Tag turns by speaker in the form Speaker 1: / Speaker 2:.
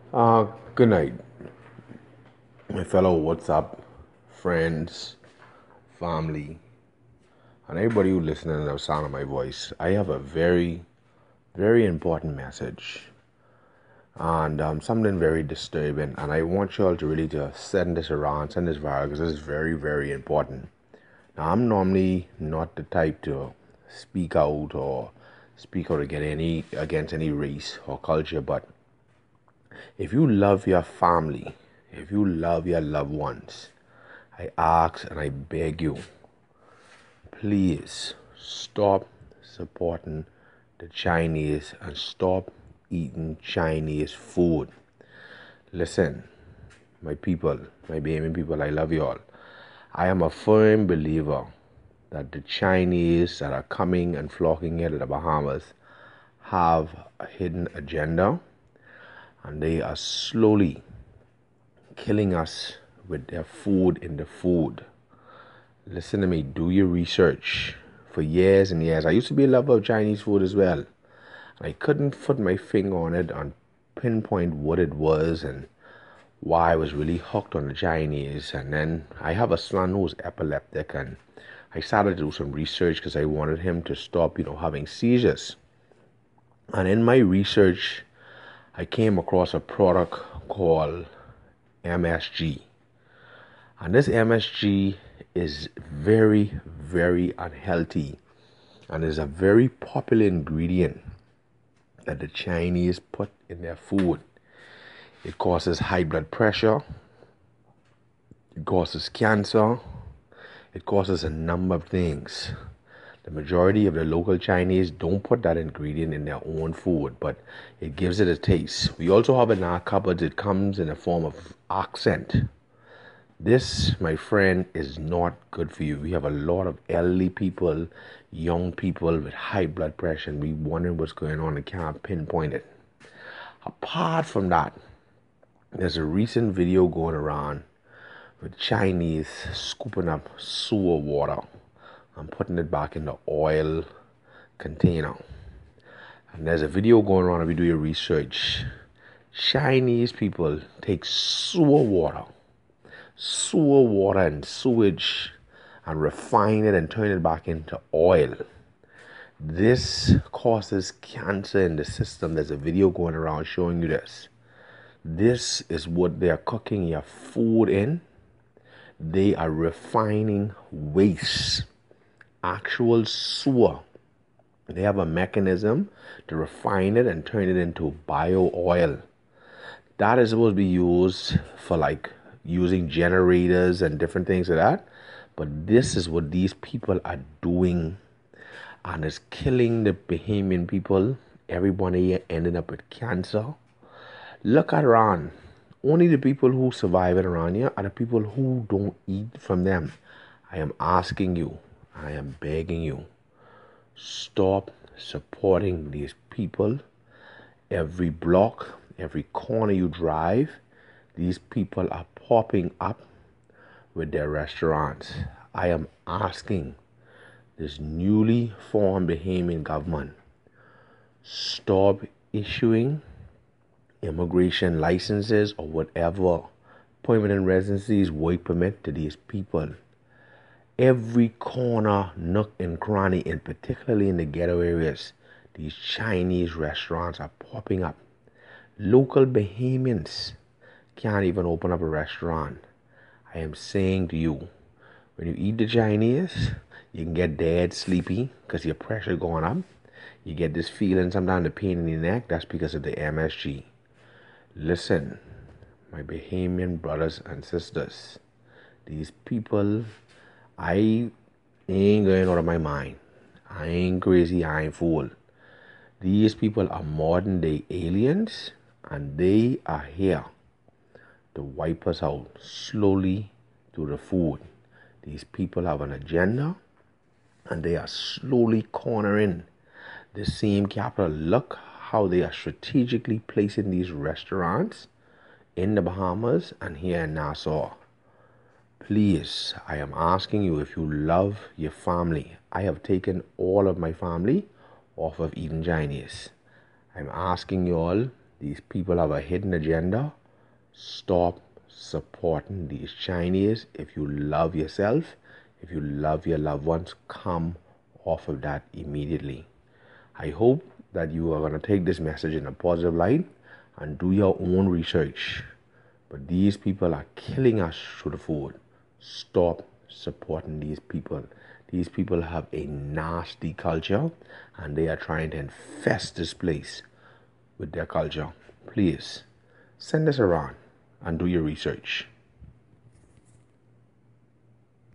Speaker 1: Good night, my fellow WhatsApp friends, family, and everybody who listening to the sound of my voice. I have a very, very important message and something very disturbing, and I want you all to really just send this around, send this viral, because this is very, very important. Now, I'm normally not the type to speak out against any race or culture, but if you love your family, if you love your loved ones, I ask and I beg you, please stop supporting the Chinese and stop eating Chinese food. Listen, my people, my baby people, I love you all. I am a firm believer that the Chinese that are coming and flocking here to the Bahamas have a hidden agenda, and they are slowly killing us with their food in the food. Listen to me, do your research. For years and years, I used to be a lover of Chinese food as well. I couldn't put my finger on it and pinpoint what it was and why I was really hooked on the Chinese. And then I have a son who's epileptic, and I started to do some research because I wanted him to stop, having seizures. And in my research, I came across a product called MSG. And this MSG is very, very unhealthy and is a very popular ingredient that the Chinese put in their food. It causes high blood pressure, it causes cancer, it causes a number of things. The majority of the local Chinese don't put that ingredient in their own food, but it gives it a taste. We also have in our cupboards, it comes in a form of accent. This, my friend, is not good for you. We have a lot of elderly people, young people with high blood pressure, and we wonder what's going on and can't pinpoint it. Apart from that, there's a recent video going around with Chinese scooping up sewer water and putting it back in the oil container. And there's a video going around, if you do your research, Chinese people take sewer water and sewage and refine it and turn it back into oil. This causes cancer in the system. There's a video going around showing you this. This is what they are cooking your food in. They are refining waste, actual sewer. They have a mechanism to refine it and turn it into bio oil. That is supposed to be used for using generators and different things like that. But this is what these people are doing, and it's killing the Bahamian people. Everybody here ended up with cancer. Look at Iran. Only the people who survive in Iran here are the people who don't eat from them. I am asking you, I am begging you, stop supporting these people. Every block, every corner you drive, these people are popping up with their restaurants. I am asking this newly formed Bahamian government, stop issuing immigration licenses or whatever permanent residencies, work permit to these people. Every corner, nook and cranny, and particularly in the ghetto areas, these Chinese restaurants are popping up. Local Bahamians can't even open up a restaurant. I am saying to you, when you eat the Chinese, you can get dead sleepy because your pressure going up. You get this feeling, sometimes the pain in your neck. That's because of the MSG. Listen, my Bahamian brothers and sisters, these people, I ain't going out of my mind. I ain't crazy, I ain't fool. These people are modern day aliens, and they are here to wipe us out slowly through the food. These people have an agenda, and they are slowly cornering the same capital. Look how they are strategically placing these restaurants in the Bahamas and here in Nassau. Please, I am asking you, if you love your family, I have taken all of my family off of eating Chinese. I'm asking you all These people have a hidden agenda. Stop supporting these Chinese. If you love yourself, if you love your loved ones, come off of that immediately. I hope that you are going to take this message in a positive light and do your own research. But these people are killing us through the food. Stop supporting these people. These people have a nasty culture and they are trying to infest this place with their culture. Please send this around and do your research.